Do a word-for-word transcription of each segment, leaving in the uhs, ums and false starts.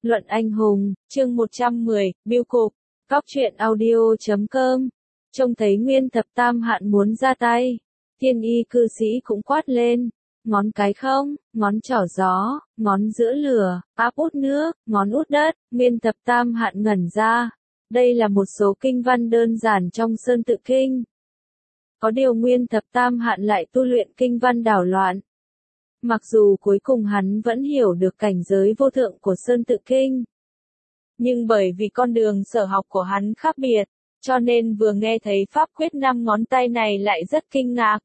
Luận anh hùng, chương một trăm mười, Bưu cục, Cóc truyện audio chấm com. Trông thấy Nguyên Thập Tam Hạn muốn ra tay, Thiên Y cư sĩ cũng quát lên, ngón cái không, ngón trỏ gió, ngón giữa lửa, áp út nước, ngón út đất. Nguyên Thập Tam Hạn ngẩn ra. Đây là một số kinh văn đơn giản trong Sơn Tự Kinh. Có điều Nguyên Thập Tam Hạn lại tu luyện kinh văn đảo loạn. Mặc dù cuối cùng hắn vẫn hiểu được cảnh giới vô thượng của Sơn Tự Kinh. Nhưng bởi vì con đường sở học của hắn khác biệt, cho nên vừa nghe thấy pháp quyết năm ngón tay này lại rất kinh ngạc.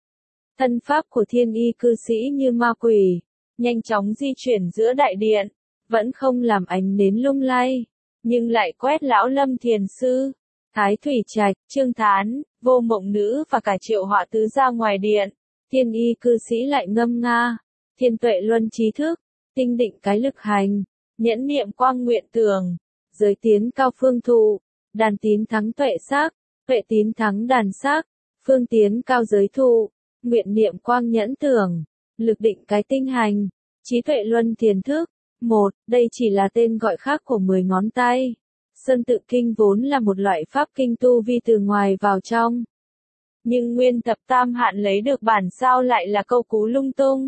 Thân pháp của Thiên Y cư sĩ như ma quỷ, nhanh chóng di chuyển giữa đại điện, vẫn không làm ánh nến lung lay, nhưng lại quét Lão Lâm Thiền Sư, Thái Thủy Trạch, Trương Thán, Vô Mộng Nữ và cả Triệu Họa Tứ ra ngoài điện. Thiên Y cư sĩ lại ngâm nga, thiên tuệ luân trí thức, tinh định cái lực hành, nhẫn niệm quang nguyện tường, giới tiến cao phương thụ, đàn tín thắng tuệ sắc, tuệ tín thắng đàn sắc, phương tiến cao giới thụ, nguyện niệm quang nhẫn tưởng, lực định cái tinh hành, trí tuệ luân thiền thức. Một, đây chỉ là tên gọi khác của mười ngón tay. Sơn Tự Kinh vốn là một loại pháp kinh tu vi từ ngoài vào trong. Nhưng Nguyên Thập Tam Hạn lấy được bản sao lại là câu cú lung tung.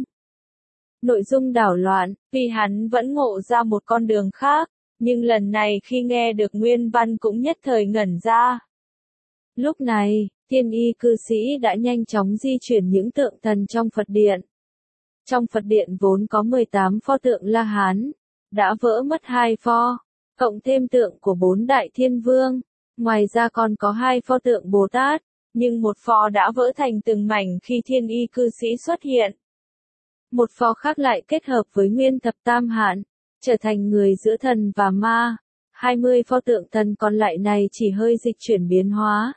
Nội dung đảo loạn, vì hắn vẫn ngộ ra một con đường khác, nhưng lần này khi nghe được nguyên văn cũng nhất thời ngẩn ra. Lúc này, Thiên Y cư sĩ đã nhanh chóng di chuyển những tượng thần trong Phật điện. Trong Phật điện vốn có mười tám pho tượng La Hán, đã vỡ mất hai pho, cộng thêm tượng của bốn đại thiên vương, ngoài ra còn có hai pho tượng Bồ Tát, nhưng một pho đã vỡ thành từng mảnh khi Thiên Y cư sĩ xuất hiện. Một pho khác lại kết hợp với Nguyên Thập Tam Hạn, trở thành người giữa thần và ma. hai mươi pho tượng thần còn lại này chỉ hơi dịch chuyển biến hóa.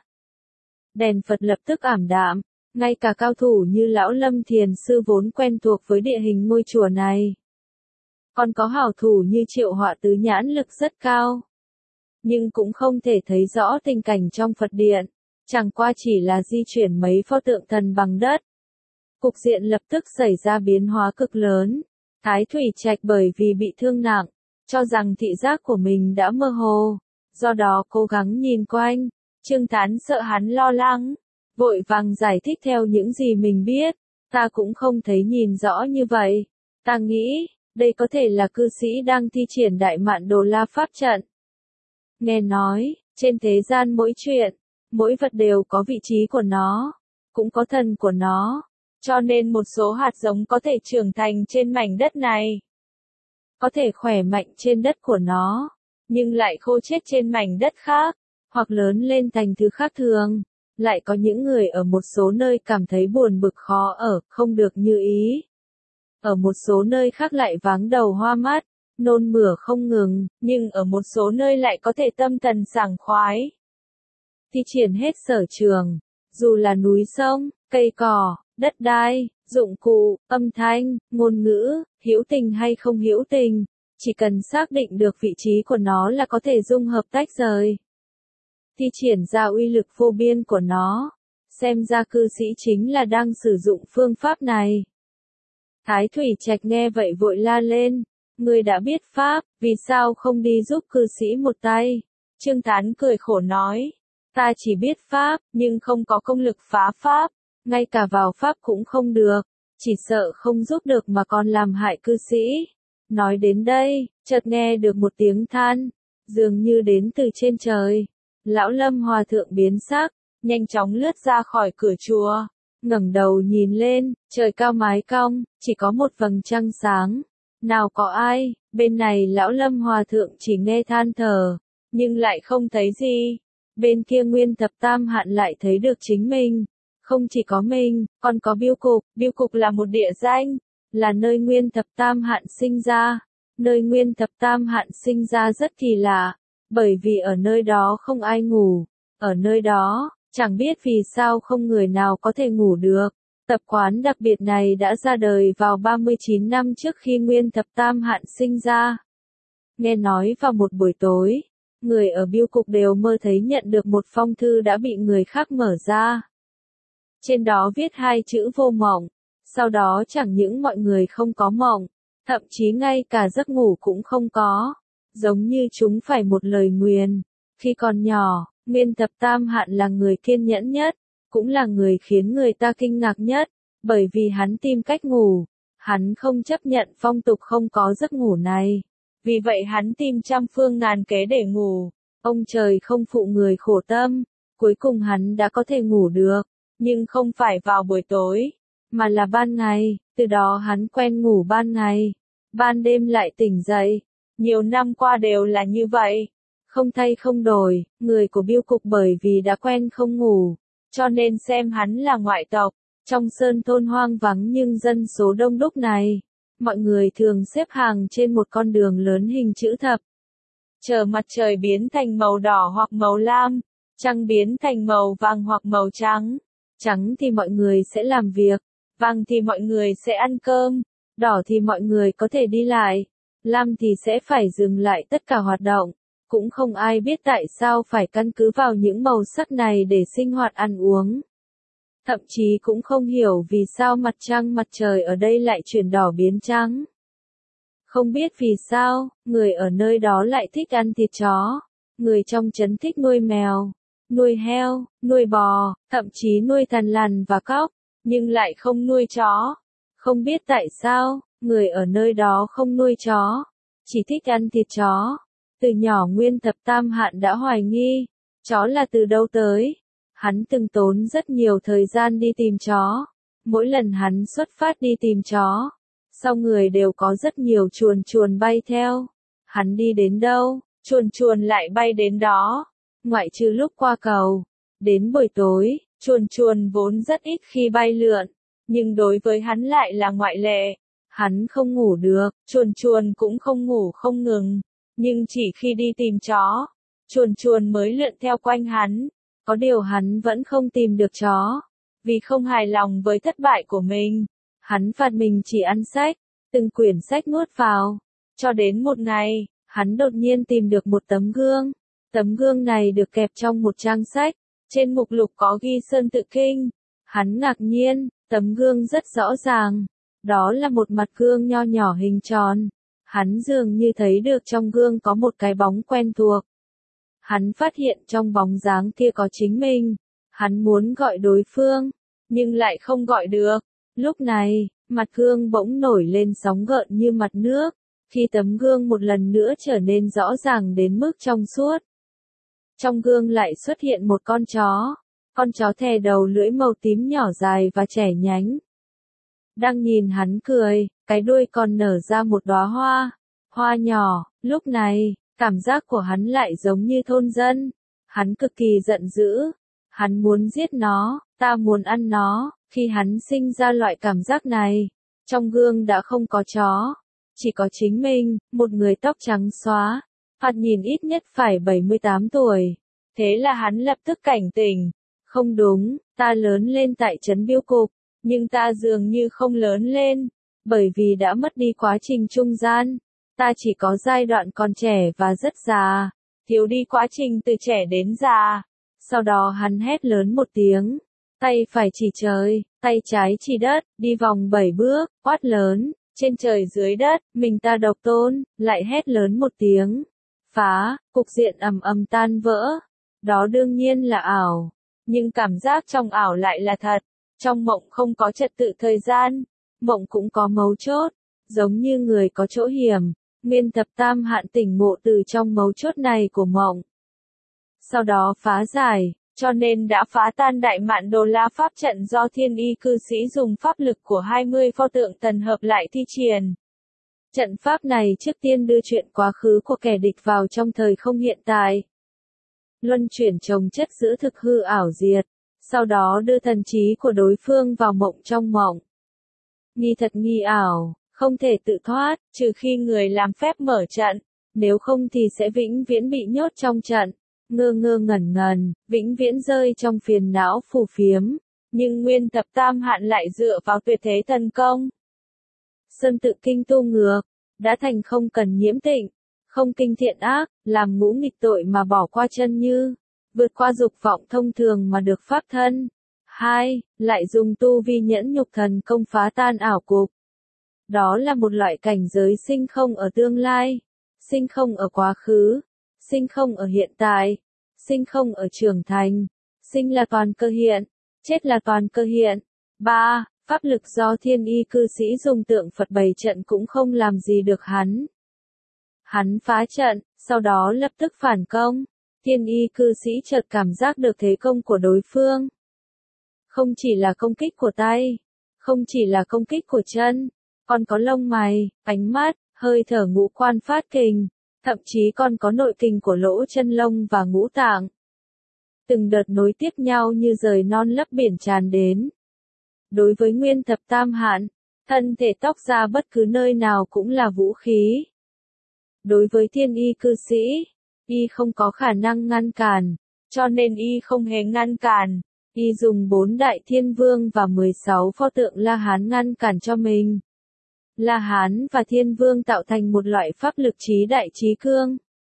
Đèn Phật lập tức ảm đạm, ngay cả cao thủ như Lão Lâm Thiền Sư vốn quen thuộc với địa hình ngôi chùa này. Còn có hảo thủ như Triệu Họa Tứ nhãn lực rất cao. Nhưng cũng không thể thấy rõ tình cảnh trong Phật điện, chẳng qua chỉ là di chuyển mấy pho tượng thần bằng đất. Cục diện lập tức xảy ra biến hóa cực lớn. Thái Thủy Trạch bởi vì bị thương nặng, cho rằng thị giác của mình đã mơ hồ, do đó cố gắng nhìn quanh. Trương Thán sợ hắn lo lắng, vội vàng giải thích theo những gì mình biết. Ta cũng không thấy nhìn rõ như vậy. Ta nghĩ, đây có thể là cư sĩ đang thi triển Đại Mạn Đồ La Pháp trận. Nghe nói, trên thế gian mỗi chuyện, mỗi vật đều có vị trí của nó, cũng có thần của nó. Cho nên một số hạt giống có thể trưởng thành trên mảnh đất này, có thể khỏe mạnh trên đất của nó, nhưng lại khô chết trên mảnh đất khác, hoặc lớn lên thành thứ khác thường. Lại có những người ở một số nơi cảm thấy buồn bực khó ở, không được như ý. Ở một số nơi khác lại váng đầu hoa mắt, nôn mửa không ngừng, nhưng ở một số nơi lại có thể tâm thần sảng khoái. Thi triển hết sở trường, dù là núi sông, cây cỏ, đất đai, dụng cụ, âm thanh, ngôn ngữ, hữu tình hay không hữu tình, chỉ cần xác định được vị trí của nó là có thể dung hợp tách rời. Thi triển ra uy lực vô biên của nó, xem ra cư sĩ chính là đang sử dụng phương pháp này. Thái Thủy Trạch nghe vậy vội la lên, người đã biết pháp, vì sao không đi giúp cư sĩ một tay? Trương Thán cười khổ nói, ta chỉ biết pháp, nhưng không có công lực phá pháp, ngay cả vào pháp cũng không được, chỉ sợ không giúp được mà còn làm hại cư sĩ. Nói đến đây, chợt nghe được một tiếng than, dường như đến từ trên trời. Lão Lâm Hòa Thượng biến sắc, nhanh chóng lướt ra khỏi cửa chùa, ngẩng đầu nhìn lên, trời cao mái cong, chỉ có một vầng trăng sáng. Nào có ai? Bên này Lão Lâm Hòa Thượng chỉ nghe than thở, nhưng lại không thấy gì. Bên kia Nguyên Thập Tam Hạn lại thấy được chính mình. Không chỉ có mình, còn có Bưu cục. Bưu cục là một địa danh, là nơi Nguyên Thập Tam Hạn sinh ra. Nơi Nguyên Thập Tam Hạn sinh ra rất kỳ lạ, bởi vì ở nơi đó không ai ngủ. Ở nơi đó, chẳng biết vì sao không người nào có thể ngủ được. Tập quán đặc biệt này đã ra đời vào ba mươi chín năm trước khi Nguyên Thập Tam Hạn sinh ra. Nghe nói vào một buổi tối, người ở Bưu cục đều mơ thấy nhận được một phong thư đã bị người khác mở ra. Trên đó viết hai chữ vô mộng, sau đó chẳng những mọi người không có mộng, thậm chí ngay cả giấc ngủ cũng không có. giống như chúng phải một lời nguyền. Khi còn nhỏ, Nguyên Thập Tam Hạn là người kiên nhẫn nhất, cũng là người khiến người ta kinh ngạc nhất, bởi vì hắn tìm cách ngủ, hắn không chấp nhận phong tục không có giấc ngủ này. Vì vậy hắn tìm trăm phương ngàn kế để ngủ. Ông trời không phụ người khổ tâm, cuối cùng hắn đã có thể ngủ được, nhưng không phải vào buổi tối, mà là ban ngày, từ đó hắn quen ngủ ban ngày, ban đêm lại tỉnh dậy. Nhiều năm qua đều là như vậy, không thay không đổi, người của Biêu Cục bởi vì đã quen không ngủ, cho nên xem hắn là ngoại tộc. Trong sơn thôn hoang vắng nhưng dân số đông đúc này, mọi người thường xếp hàng trên một con đường lớn hình chữ thập. Chờ mặt trời biến thành màu đỏ hoặc màu lam, trăng biến thành màu vàng hoặc màu trắng. Trắng thì mọi người sẽ làm việc, vàng thì mọi người sẽ ăn cơm, đỏ thì mọi người có thể đi lại, lam thì sẽ phải dừng lại tất cả hoạt động. Cũng không ai biết tại sao phải căn cứ vào những màu sắc này để sinh hoạt ăn uống. Thậm chí cũng không hiểu vì sao mặt trăng mặt trời ở đây lại chuyển đỏ biến trắng. Không biết vì sao, người ở nơi đó lại thích ăn thịt chó, người trong trấn thích nuôi mèo, nuôi heo, nuôi bò, thậm chí nuôi thằn lằn và cóc, nhưng lại không nuôi chó. Không biết tại sao, người ở nơi đó không nuôi chó, chỉ thích ăn thịt chó. Từ nhỏ Nguyên Thập Tam Hạn đã hoài nghi, chó là từ đâu tới. Hắn từng tốn rất nhiều thời gian đi tìm chó. Mỗi lần hắn xuất phát đi tìm chó, sau người đều có rất nhiều chuồn chuồn bay theo. Hắn đi đến đâu, chuồn chuồn lại bay đến đó. Ngoại trừ lúc qua cầu. Đến buổi tối, chuồn chuồn vốn rất ít khi bay lượn, nhưng đối với hắn lại là ngoại lệ. Hắn không ngủ được, chuồn chuồn cũng không ngủ không ngừng. Nhưng chỉ khi đi tìm chó, chuồn chuồn mới lượn theo quanh hắn. Có điều hắn vẫn không tìm được chó. Vì không hài lòng với thất bại của mình, hắn phạt mình chỉ ăn sách, từng quyển sách nuốt vào. Cho đến một ngày, hắn đột nhiên tìm được một tấm gương. Tấm gương này được kẹp trong một trang sách, trên mục lục có ghi Sơn Tự Kinh. Hắn ngạc nhiên, tấm gương rất rõ ràng. Đó là một mặt gương nho nhỏ hình tròn. Hắn dường như thấy được trong gương có một cái bóng quen thuộc. Hắn phát hiện trong bóng dáng kia có chính mình. Hắn muốn gọi đối phương, nhưng lại không gọi được. Lúc này, mặt gương bỗng nổi lên sóng gợn như mặt nước, khi tấm gương một lần nữa trở nên rõ ràng đến mức trong suốt. Trong gương lại xuất hiện một con chó. Con chó thè đầu lưỡi màu tím nhỏ dài và trẻ nhánh. Đang nhìn hắn cười, cái đuôi còn nở ra một đóa hoa. Hoa nhỏ, lúc này, cảm giác của hắn lại giống như thôn dân. Hắn cực kỳ giận dữ. Hắn muốn giết nó, ta muốn ăn nó. Khi hắn sinh ra loại cảm giác này, trong gương đã không có chó, chỉ có chính mình, một người tóc trắng xóa, thoạt nhìn ít nhất phải bảy mươi tám tuổi. Thế là hắn lập tức cảnh tỉnh. Không đúng, ta lớn lên tại trấn Biêu Cục, nhưng ta dường như không lớn lên, bởi vì đã mất đi quá trình trung gian. Ta chỉ có giai đoạn còn trẻ và rất già, thiếu đi quá trình từ trẻ đến già. Sau đó hắn hét lớn một tiếng, tay phải chỉ trời, tay trái chỉ đất, đi vòng bảy bước, quát lớn, trên trời dưới đất, mình ta độc tôn, lại hét lớn một tiếng. Phá, cục diện ầm ầm tan vỡ. Đó đương nhiên là ảo, nhưng cảm giác trong ảo lại là thật. Trong mộng không có trật tự thời gian, mộng cũng có mấu chốt, giống như người có chỗ hiểm. Nguyên Thập Tam Hạn tỉnh ngộ từ trong mấu chốt này của mộng. Sau đó phá giải, cho nên đã phá tan Đại Mạn Đồ La pháp trận do Thiên Y cư sĩ dùng pháp lực của hai mươi pho tượng thần hợp lại thi triển. Trận pháp này trước tiên đưa chuyện quá khứ của kẻ địch vào trong thời không hiện tại. Luân chuyển chồng chất giữa thực hư ảo diệt, sau đó đưa thần trí của đối phương vào mộng trong mộng. Nghi thật nghi ảo, không thể tự thoát, trừ khi người làm phép mở trận, nếu không thì sẽ vĩnh viễn bị nhốt trong trận, ngơ ngơ ngẩn ngẩn, vĩnh viễn rơi trong phiền não phù phiếm. Nhưng Nguyên Thập Tam Hạn lại dựa vào tuyệt thế thần công. Sơn Tự Kinh tu ngược, đã thành không cần nhiễm tịnh, không kinh thiện ác, làm ngũ nghịch tội mà bỏ qua chân như, vượt qua dục vọng thông thường mà được pháp thân. Hai, lại dùng tu vi nhẫn nhục thần công phá tan ảo cục. Đó là một loại cảnh giới sinh không ở tương lai. sinh không ở quá khứ, sinh không ở hiện tại, sinh không ở trưởng thành, sinh là toàn cơ hiện, chết là toàn cơ hiện. ba. Pháp lực do thiên y cư sĩ dùng tượng Phật bày trận cũng không làm gì được hắn. Hắn phá trận, sau đó lập tức phản công. Thiên y cư sĩ chợt cảm giác được thế công của đối phương. Không chỉ là công kích của tay, không chỉ là công kích của chân, còn có lông mày, ánh mắt, hơi thở ngũ quan phát kình, thậm chí còn có nội kình của lỗ chân lông và ngũ tạng. Từng đợt nối tiếp nhau như rời non lấp biển tràn đến. Đối với Nguyên Thập Tam Hạn, thân thể tóc ra bất cứ nơi nào cũng là vũ khí. Đối với thiên y cư sĩ, y không có khả năng ngăn cản, cho nên y không hề ngăn cản. Y dùng bốn đại thiên vương và mười sáu pho tượng La Hán ngăn cản cho mình. La Hán và thiên vương tạo thành một loại pháp lực trí đại trí cương.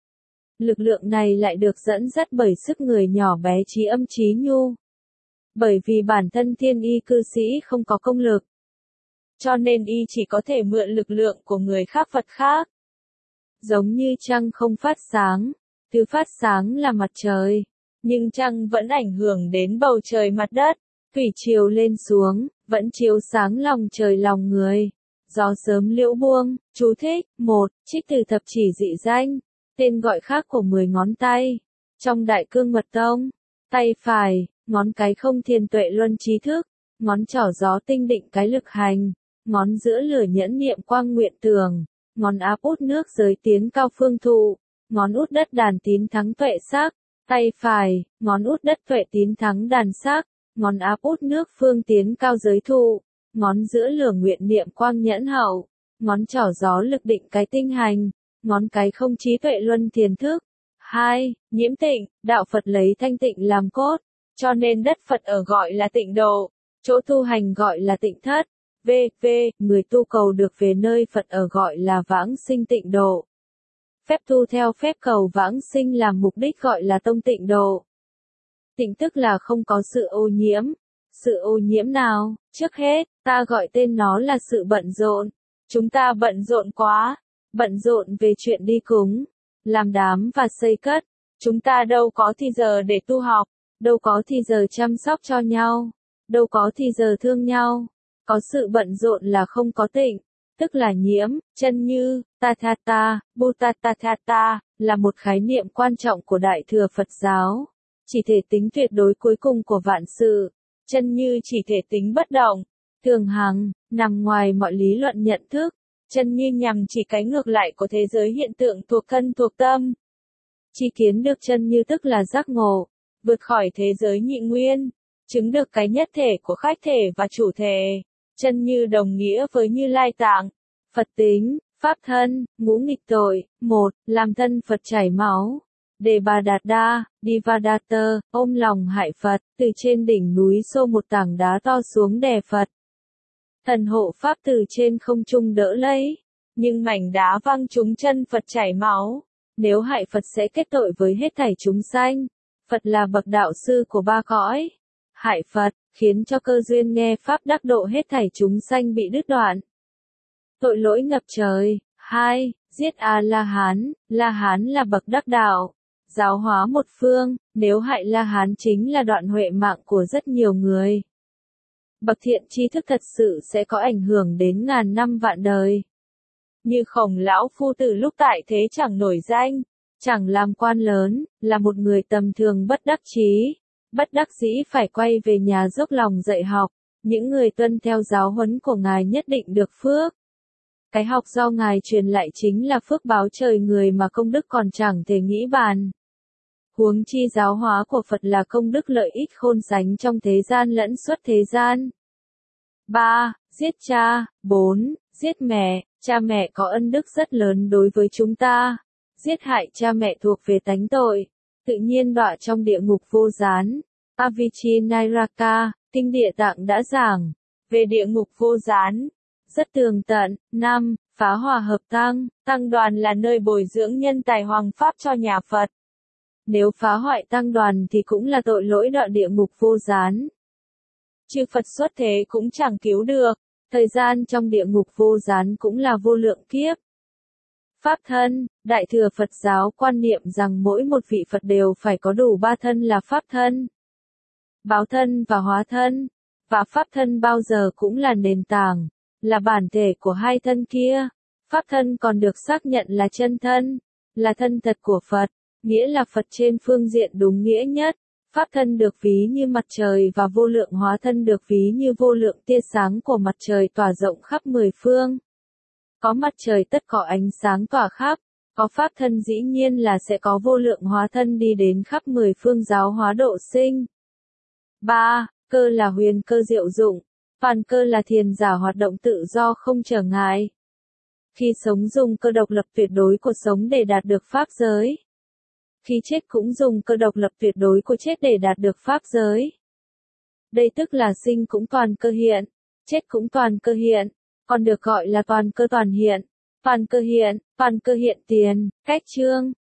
Lực lượng này lại được dẫn dắt bởi sức người nhỏ bé trí âm trí nhu. Bởi vì bản thân thiên y cư sĩ không có công lực, cho nên y chỉ có thể mượn lực lượng của người khác Phật khác. Giống như trăng không phát sáng, thứ phát sáng là mặt trời, nhưng trăng vẫn ảnh hưởng đến bầu trời mặt đất, thủy triều lên xuống, vẫn chiếu sáng lòng trời lòng người. Gió sớm liễu buông. Chú thích, một. Trích từ thập chỉ dị danh, tên gọi khác của mười ngón tay. Trong Đại Cương Mật Tông, tay phải, ngón cái không thiên tuệ luân trí thức, ngón trỏ gió tinh định cái lực hành, ngón giữa lửa nhẫn niệm quang nguyện tường, ngón áp út nước giới tiến cao phương thụ, ngón út đất đàn tín thắng tuệ sắc. Tay phải, ngón út đất tuệ tín thắng đàn sắc, ngón áp út nước phương tiến cao giới thụ, ngón giữa lửa nguyện niệm quang nhẫn hậu, ngón trỏ gió lực định cái tinh hành, ngón cái không trí tuệ luân thiền thức. hai. Nhiễm tịnh, đạo Phật lấy thanh tịnh làm cốt, cho nên đất Phật ở gọi là tịnh độ, chỗ tu hành gọi là tịnh thất. v v Người tu cầu được về nơi Phật ở gọi là vãng sinh tịnh độ. Phép tu theo phép cầu vãng sinh làm mục đích gọi là tông tịnh độ. Tịnh tức là không có sự ô nhiễm. Sự ô nhiễm nào? Trước hết, ta gọi tên nó là sự bận rộn. Chúng ta bận rộn quá. Bận rộn về chuyện đi cúng, làm đám và xây cất. Chúng ta đâu có thì giờ để tu học, đâu có thì giờ chăm sóc cho nhau, đâu có thì giờ thương nhau. Có sự bận rộn là không có tịnh, tức là nhiễm. Chân như, Tathata, Bhuttatathata, là một khái niệm quan trọng của Đại Thừa Phật giáo. Chỉ thể tính tuyệt đối cuối cùng của vạn sự. Chân như chỉ thể tính bất động, thường hằng, nằm ngoài mọi lý luận nhận thức. Chân như nhằm chỉ cái ngược lại của thế giới hiện tượng thuộc thân thuộc tâm. Chi kiến được chân như tức là giác ngộ, vượt khỏi thế giới nhị nguyên, chứng được cái nhất thể của khách thể và chủ thể. Chân như đồng nghĩa với Như Lai Tạng, Phật tính, Pháp thân, ngũ nghịch tội. một. Làm thân Phật chảy máu. Đề Bà Đạt Đa, Divadatta, ôm lòng hại Phật, từ trên đỉnh núi xô một tảng đá to xuống đè Phật. Thần hộ Pháp từ trên không trung đỡ lấy, nhưng mảnh đá văng trúng chân Phật chảy máu. Nếu hại Phật sẽ kết tội với hết thảy chúng sanh. Phật là bậc đạo sư của ba cõi. Hại Phật, khiến cho cơ duyên nghe Pháp đắc độ hết thảy chúng sanh bị đứt đoạn. Tội lỗi ngập trời. hai. Giết A-la-hán, La-hán là bậc đắc đạo, giáo hóa một phương, nếu hại La-hán chính là đoạn huệ mạng của rất nhiều người. Bậc thiện tri thức thật sự sẽ có ảnh hưởng đến ngàn năm vạn đời. Như Khổng lão phu từ lúc tại thế chẳng nổi danh, chẳng làm quan lớn, là một người tầm thường bất đắc chí, bất đắc dĩ phải quay về nhà dốc lòng dạy học. Những người tuân theo giáo huấn của Ngài nhất định được phước. Cái học do Ngài truyền lại chính là phước báo trời người mà công đức còn chẳng thể nghĩ bàn. Huống chi giáo hóa của Phật là công đức lợi ích khôn sánh trong thế gian lẫn xuất thế gian. ba. Giết cha. bốn. Giết mẹ. Cha mẹ có ân đức rất lớn đối với chúng ta. Giết hại cha mẹ thuộc về tánh tội, tự nhiên đọa trong địa ngục vô gián. Avichinnairaka, Kinh Địa Tạng đã giảng về địa ngục vô gián rất tường tận. năm. Phá hòa hợp tăng. Tăng đoàn là nơi bồi dưỡng nhân tài hoàng pháp cho nhà Phật. Nếu phá hoại tăng đoàn thì cũng là tội lỗi đọa địa ngục vô gián. Chư Phật xuất thế cũng chẳng cứu được, thời gian trong địa ngục vô gián cũng là vô lượng kiếp. Pháp thân, Đại thừa Phật giáo quan niệm rằng mỗi một vị Phật đều phải có đủ ba thân là Pháp thân, báo thân và hóa thân, và Pháp thân bao giờ cũng là nền tảng, là bản thể của hai thân kia. Pháp thân còn được xác nhận là chân thân, là thân thật của Phật, nghĩa là Phật trên phương diện đúng nghĩa nhất. Pháp thân được ví như mặt trời và vô lượng hóa thân được ví như vô lượng tia sáng của mặt trời tỏa rộng khắp mười phương. Có mặt trời tất có ánh sáng tỏa khắp, có Pháp thân dĩ nhiên là sẽ có vô lượng hóa thân đi đến khắp mười phương giáo hóa độ sinh. ba. Cơ là huyền cơ diệu dụng, phàm cơ là thiền giả hoạt động tự do không trở ngại. Khi sống dùng cơ độc lập tuyệt đối của sống để đạt được Pháp giới. Khi chết cũng dùng cơ độc lập tuyệt đối của chết để đạt được Pháp giới. Đây tức là sinh cũng toàn cơ hiện, chết cũng toàn cơ hiện, còn được gọi là toàn cơ toàn hiện, toàn cơ hiện, toàn cơ hiện tiền. Cách chương